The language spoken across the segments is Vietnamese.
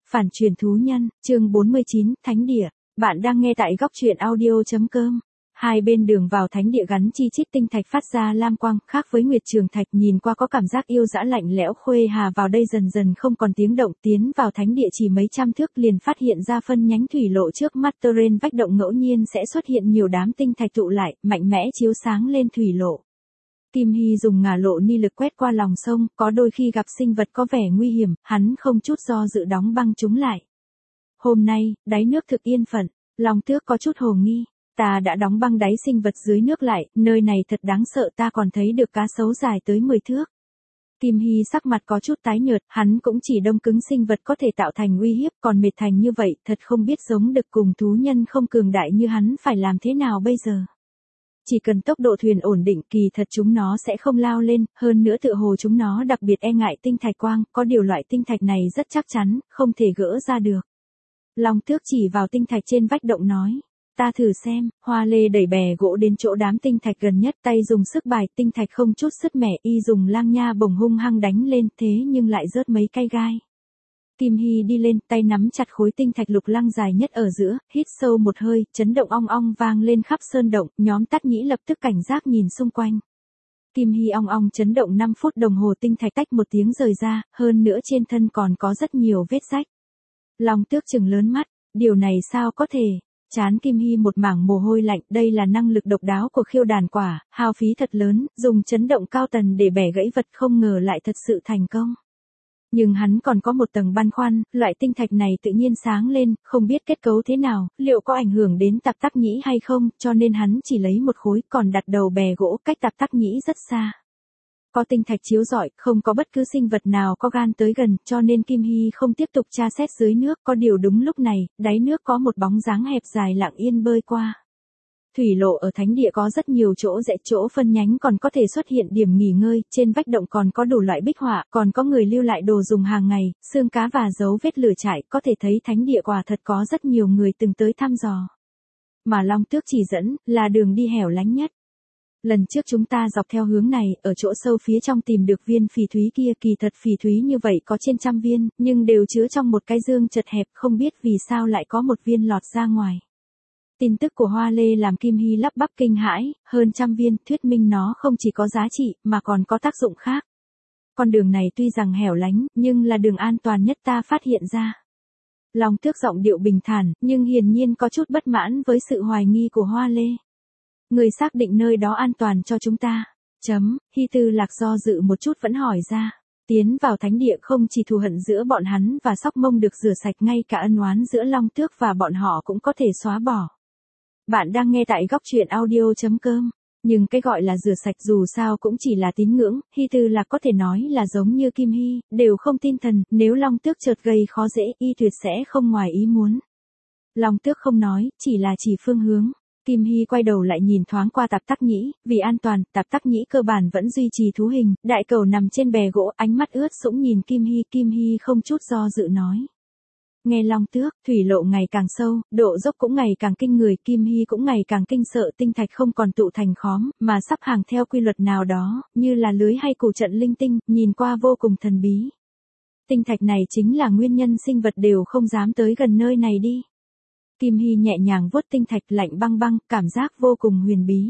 Phản truyền thú nhân, chương 49, Thánh địa. Bạn đang nghe tại góc truyện audio.com. Hai bên đường vào thánh địa gắn chi chít tinh thạch phát ra lam quang, khác với Nguyệt Trường Thạch nhìn qua có cảm giác yêu dã lạnh lẽo. Khuê Hà vào đây dần dần không còn tiếng động, tiến vào thánh địa chỉ mấy trăm thước liền phát hiện ra phân nhánh thủy lộ trước mắt. Trên vách động ngẫu nhiên sẽ xuất hiện nhiều đám tinh thạch tụ lại, mạnh mẽ chiếu sáng lên thủy lộ. Kim Hy dùng ngả lộ ni lực quét qua lòng sông, có đôi khi gặp sinh vật có vẻ nguy hiểm, hắn không chút do dự đóng băng chúng lại. Hôm nay, đáy nước thực yên phận, Long Tước có chút hồ nghi. Ta đã đóng băng đáy sinh vật dưới nước lại, nơi này thật đáng sợ, ta còn thấy được cá sấu dài tới 10 thước. Kim Hy sắc mặt có chút tái nhợt, hắn cũng chỉ đông cứng sinh vật có thể tạo thành uy hiếp, còn mệt thành như vậy, thật không biết giống đực cùng thú nhân không cường đại như hắn phải làm thế nào bây giờ. Chỉ cần tốc độ thuyền ổn định, kỳ thật chúng nó sẽ không lao lên, hơn nữa tựa hồ chúng nó đặc biệt e ngại tinh thạch quang, có điều loại tinh thạch này rất chắc chắn, không thể gỡ ra được. Long Tước chỉ vào tinh thạch trên vách động nói, ta thử xem. Hoa Lê đẩy bè gỗ đến chỗ đám tinh thạch gần nhất, tay dùng sức bài, tinh thạch không chút sứt mẻ, y dùng lang nha bổng hung hăng đánh lên, thế nhưng lại rớt mấy cây gai. Kim Hy đi lên, tay nắm chặt khối tinh thạch lục lăng dài nhất ở giữa, hít sâu một hơi, chấn động ong ong vang lên khắp sơn động, nhóm Tắt Nhĩ lập tức cảnh giác nhìn xung quanh. Kim Hy ong ong chấn động 5 phút đồng hồ, tinh thạch tách một tiếng rời ra, hơn nữa trên thân còn có rất nhiều vết rách. Long Tước trừng lớn mắt, điều này sao có thể? Chán Kim Hy một mảng mồ hôi lạnh, đây là năng lực độc đáo của khiêu đàn quả, hao phí thật lớn, dùng chấn động cao tần để bẻ gãy vật, không ngờ lại thật sự thành công. Nhưng hắn còn có một tầng băn khoăn, loại tinh thạch này tự nhiên sáng lên, không biết kết cấu thế nào, liệu có ảnh hưởng đến Tạp Tắc Nhĩ hay không, cho nên hắn chỉ lấy một khối, còn đặt đầu bè gỗ cách Tạp Tắc Nhĩ rất xa. Có tinh thạch chiếu rọi, không có bất cứ sinh vật nào có gan tới gần, cho nên Kim Hy không tiếp tục tra xét dưới nước, có điều đúng lúc này, đáy nước có một bóng dáng hẹp dài lặng yên bơi qua. Thủy lộ ở thánh địa có rất nhiều chỗ rẽ, chỗ phân nhánh còn có thể xuất hiện điểm nghỉ ngơi, trên vách động còn có đủ loại bích họa, còn có người lưu lại đồ dùng hàng ngày, xương cá và dấu vết lửa trại, có thể thấy thánh địa quả thật có rất nhiều người từng tới thăm dò. Mà Long Tước chỉ dẫn, là đường đi hẻo lánh nhất. Lần trước chúng ta dọc theo hướng này, ở chỗ sâu phía trong tìm được viên phỉ thúy kia, kỳ thật phỉ thúy như vậy có trên 100 viên, nhưng đều chứa trong một cái dương chật hẹp, không biết vì sao lại có một viên lọt ra ngoài. Tin tức của Hoa Lê làm Kim Hy lắp bắp kinh hãi, hơn 100 viên, thuyết minh nó không chỉ có giá trị, mà còn có tác dụng khác. Con đường này tuy rằng hẻo lánh, nhưng là đường an toàn nhất ta phát hiện ra. Long Tước giọng điệu bình thản, nhưng hiển nhiên có chút bất mãn với sự hoài nghi của Hoa Lê. Người xác định nơi đó an toàn cho chúng ta. Hy Tư Lạc do dự một chút vẫn hỏi ra. Tiến vào thánh địa không chỉ thù hận giữa bọn hắn và Sóc Mông được rửa sạch, ngay cả ân oán giữa Long Tước và bọn họ cũng có thể xóa bỏ. Bạn đang nghe tại góc truyện audio.com. Nhưng cái gọi là rửa sạch dù sao cũng chỉ là tín ngưỡng, Hy Tư Lạc có thể nói là giống như Kim Hy, đều không tin thần, nếu Long Tước chợt gây khó dễ, y tuyệt sẽ không ngoài ý muốn. Long Tước không nói, chỉ là chỉ phương hướng. Kim Hy quay đầu lại nhìn thoáng qua Tạp Tắc Nhĩ, vì an toàn, Tạp Tắc Nhĩ cơ bản vẫn duy trì thú hình, đại cầu nằm trên bè gỗ, ánh mắt ướt sũng nhìn Kim Hy không chút do dự nói. Nghe Long Tước, thủy lộ ngày càng sâu, độ dốc cũng ngày càng kinh người, Kim Hy cũng ngày càng kinh sợ, tinh thạch không còn tụ thành khóm, mà sắp hàng theo quy luật nào đó, như là lưới hay củ trận linh tinh, nhìn qua vô cùng thần bí. Tinh thạch này chính là nguyên nhân sinh vật đều không dám tới gần nơi này đi. Kim Hy nhẹ nhàng vuốt tinh thạch lạnh băng băng, cảm giác vô cùng huyền bí.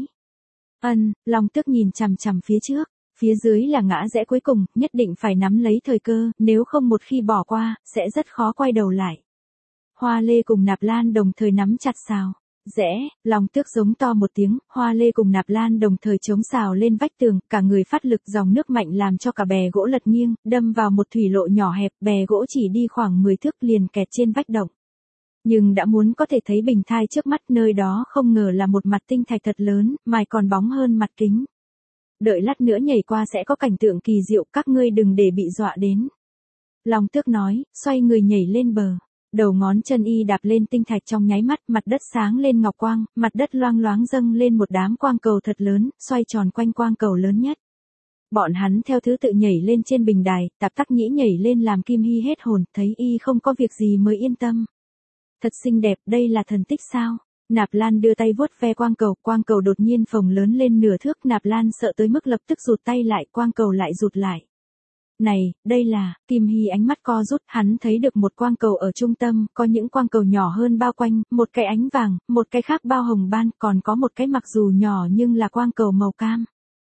Long Tước nhìn chằm chằm phía trước, phía dưới là ngã rẽ cuối cùng, nhất định phải nắm lấy thời cơ, nếu không một khi bỏ qua, sẽ rất khó quay đầu lại. Hoa Lê cùng Nạp Lan đồng thời nắm chặt sào. Rẽ, Long Tước giống to một tiếng, Hoa Lê cùng Nạp Lan đồng thời chống sào lên vách tường, cả người phát lực, dòng nước mạnh làm cho cả bè gỗ lật nghiêng, đâm vào một thủy lộ nhỏ hẹp, bè gỗ chỉ đi khoảng 10 thước liền kẹt trên vách động. Nhưng đã muốn có thể thấy bình thai trước mắt, nơi đó không ngờ là một mặt tinh thạch thật lớn, mài còn bóng hơn mặt kính. Đợi lát nữa nhảy qua sẽ có cảnh tượng kỳ diệu, các ngươi đừng để bị dọa đến. Long Tước nói, xoay người nhảy lên bờ. Đầu ngón chân y đạp lên tinh thạch, trong nháy mắt, mặt đất sáng lên ngọc quang, mặt đất loang loáng dâng lên một đám quang cầu thật lớn, xoay tròn quanh quang cầu lớn nhất. Bọn hắn theo thứ tự nhảy lên trên bình đài, Tạp Tắc Nhĩ nhảy lên làm Kim Hy hết hồn, thấy y không có việc gì mới yên tâm. Thật xinh đẹp, đây là thần tích sao? Nạp Lan đưa tay vuốt ve quang cầu đột nhiên phồng lớn lên nửa thước, Nạp Lan sợ tới mức lập tức rụt tay lại, quang cầu lại rụt lại. Này, đây là, Kim Hy ánh mắt co rút, hắn thấy được một quang cầu ở trung tâm, có những quang cầu nhỏ hơn bao quanh, một cái ánh vàng, một cái khác bao hồng ban, còn có một cái mặc dù nhỏ nhưng là quang cầu màu cam.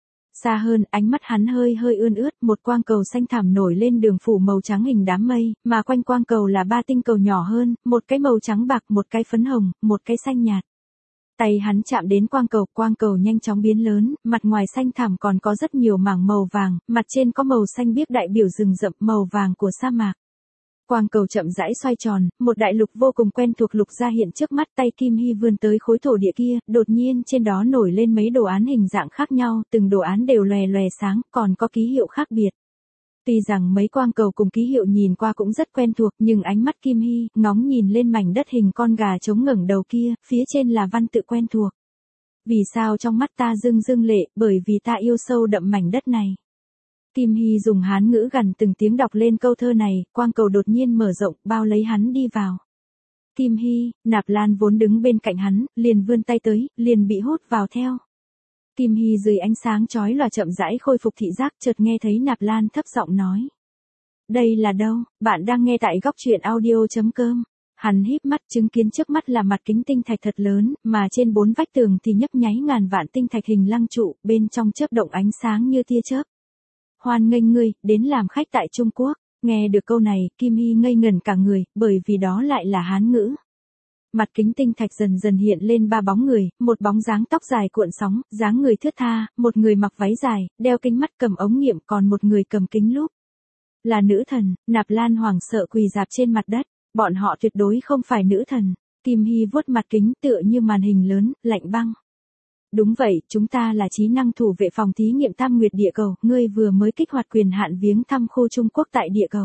Xa hơn, ánh mắt hắn hơi hơi ươn ướt, một quang cầu xanh thẳm nổi lên đường phủ màu trắng hình đám mây, mà quanh quang cầu là 3 tinh cầu nhỏ hơn, một cái màu trắng bạc, một cái phấn hồng, một cái xanh nhạt. Tay hắn chạm đến quang cầu nhanh chóng biến lớn, mặt ngoài xanh thẳm còn có rất nhiều mảng màu vàng, mặt trên có màu xanh biếc đại biểu rừng rậm, màu vàng của sa mạc. Quang cầu chậm rãi xoay tròn, một đại lục vô cùng quen thuộc lục ra hiện trước mắt, tay Kim Hy vươn tới khối thổ địa kia, đột nhiên trên đó nổi lên mấy đồ án hình dạng khác nhau, từng đồ án đều lòe lòe sáng, còn có ký hiệu khác biệt. Tuy rằng mấy quang cầu cùng ký hiệu nhìn qua cũng rất quen thuộc, nhưng ánh mắt Kim Hy ngóng nhìn lên mảnh đất hình con gà trống ngẩng đầu kia, phía trên là văn tự quen thuộc. Vì sao trong mắt ta rưng rưng lệ, bởi vì ta yêu sâu đậm mảnh đất này. Kim Hy dùng Hán ngữ gần từng tiếng đọc lên câu thơ này, quang cầu đột nhiên mở rộng, bao lấy hắn đi vào. Kim Hy, Nạp Lan vốn đứng bên cạnh hắn, liền vươn tay tới, liền bị hút vào theo. Kim Hy dưới ánh sáng chói lòa chậm rãi khôi phục thị giác, chợt nghe thấy Nạp Lan thấp giọng nói. Đây là đâu, bạn đang nghe tại góc truyện audio.com. Hắn híp mắt chứng kiến trước mắt là mặt kính tinh thạch thật lớn, mà trên 4 vách tường thì nhấp nháy ngàn vạn tinh thạch hình lăng trụ, bên trong chớp động ánh sáng như tia chớp. Hoan nghênh ngươi, đến làm khách tại Trung Quốc. Nghe được câu này, Kim Hy ngây ngẩn cả người, bởi vì đó lại là Hán ngữ. Mặt kính tinh thạch dần dần hiện lên 3 bóng người, một bóng dáng tóc dài cuộn sóng, dáng người thướt tha, một người mặc váy dài, đeo kính mắt cầm ống nghiệm, còn một người cầm kính lúp. Là nữ thần. Nạp Lan hoảng sợ quỳ rạp trên mặt đất, bọn họ tuyệt đối không phải nữ thần. Kim Hy vuốt mặt kính tựa như màn hình lớn, lạnh băng. Đúng vậy, chúng ta là trí năng thủ vệ phòng thí nghiệm Tam Nguyệt địa cầu, ngươi vừa mới kích hoạt quyền hạn viếng thăm khu Trung Quốc tại địa cầu.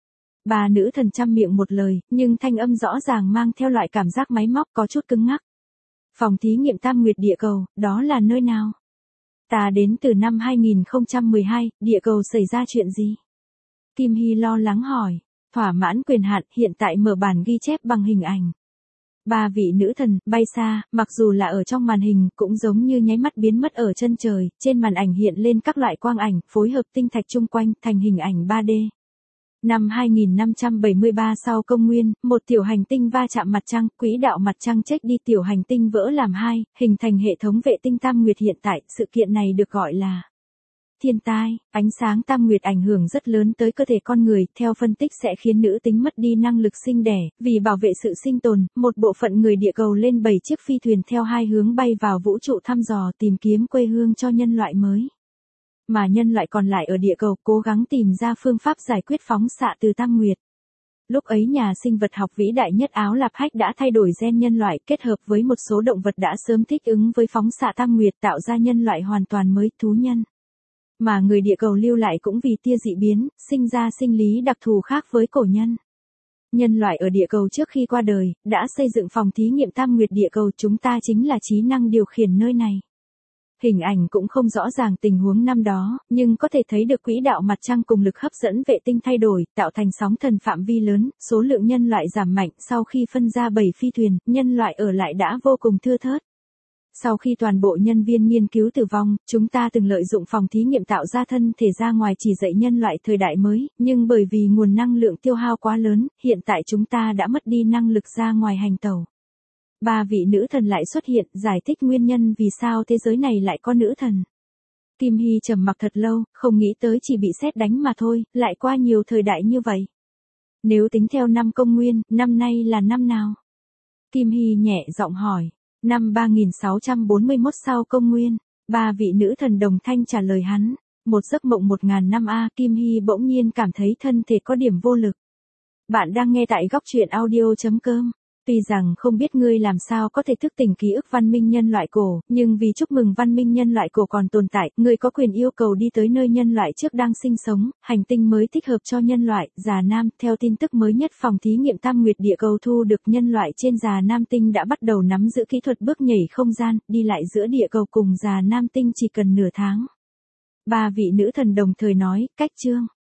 Bà nữ thần trăm miệng một lời, nhưng thanh âm rõ ràng mang theo loại cảm giác máy móc có chút cứng ngắc. Phòng thí nghiệm Tam Nguyệt địa cầu, đó là nơi nào? Ta đến từ năm 2012, địa cầu xảy ra chuyện gì? Kim Hy lo lắng hỏi, thỏa mãn quyền hạn, hiện tại mở bản ghi chép bằng hình ảnh. 3 vị nữ thần, bay xa, mặc dù là ở trong màn hình, cũng giống như nháy mắt biến mất ở chân trời, trên màn ảnh hiện lên các loại quang ảnh, phối hợp tinh thạch chung quanh, thành hình ảnh 3D. Năm 2573 sau công nguyên, một tiểu hành tinh va chạm mặt trăng, quỹ đạo mặt trăng chết đi, tiểu hành tinh vỡ làm hai, hình thành hệ thống vệ tinh Tam Nguyệt hiện tại, sự kiện này được gọi là thiên tai. Ánh sáng Tam Nguyệt ảnh hưởng rất lớn tới cơ thể con người, theo phân tích sẽ khiến nữ tính mất đi năng lực sinh đẻ, vì bảo vệ sự sinh tồn, một bộ phận người địa cầu lên 7 chiếc phi thuyền theo 2 hướng bay vào vũ trụ thăm dò tìm kiếm quê hương cho nhân loại mới. Mà nhân loại còn lại ở địa cầu cố gắng tìm ra phương pháp giải quyết phóng xạ từ Tam Nguyệt. Lúc ấy nhà sinh vật học vĩ đại nhất Áo Lạp Hách đã thay đổi gen nhân loại kết hợp với một số động vật đã sớm thích ứng với phóng xạ Tam Nguyệt tạo ra nhân loại hoàn toàn mới, thú nhân. Mà người địa cầu lưu lại cũng vì tia dị biến, sinh ra sinh lý đặc thù khác với cổ nhân. Nhân loại ở địa cầu trước khi qua đời, đã xây dựng phòng thí nghiệm Tam Nguyệt địa cầu, chúng ta chính là trí năng điều khiển nơi này. Hình ảnh cũng không rõ ràng tình huống năm đó, nhưng có thể thấy được quỹ đạo mặt trăng cùng lực hấp dẫn vệ tinh thay đổi, tạo thành sóng thần phạm vi lớn, số lượng nhân loại giảm mạnh, sau khi phân ra 7 phi thuyền, nhân loại ở lại đã vô cùng thưa thớt. Sau khi toàn bộ nhân viên nghiên cứu tử vong, chúng ta từng lợi dụng phòng thí nghiệm tạo ra thân thể ra ngoài chỉ dạy nhân loại thời đại mới, nhưng bởi vì nguồn năng lượng tiêu hao quá lớn, hiện tại chúng ta đã mất đi năng lực ra ngoài hành tẩu. 3 vị nữ thần lại xuất hiện, giải thích nguyên nhân vì sao thế giới này lại có nữ thần. Kim Hy trầm mặc thật lâu, không nghĩ tới chỉ bị sét đánh mà thôi, lại qua nhiều thời đại như vậy. Nếu tính theo năm công nguyên, năm nay là năm nào? Kim Hy nhẹ giọng hỏi. Năm 3641 sau công nguyên, 3 vị nữ thần đồng thanh trả lời hắn. Một giấc mộng 1000 năm a. Kim Hy bỗng nhiên cảm thấy thân thể có điểm vô lực. Bạn đang nghe tại góc truyện audio.com. Tuy rằng không biết ngươi làm sao có thể thức tỉnh ký ức văn minh nhân loại cổ, nhưng vì chúc mừng văn minh nhân loại cổ còn tồn tại, ngươi có quyền yêu cầu đi tới nơi nhân loại trước đang sinh sống, hành tinh mới thích hợp cho nhân loại, Già Nam. Theo tin tức mới nhất, phòng thí nghiệm Tam Nguyệt địa cầu thu được nhân loại trên Già Nam tinh đã bắt đầu nắm giữ kỹ thuật bước nhảy không gian, đi lại giữa địa cầu cùng Già Nam tinh chỉ cần nửa tháng. 3 vị nữ thần đồng thời nói, cách chương.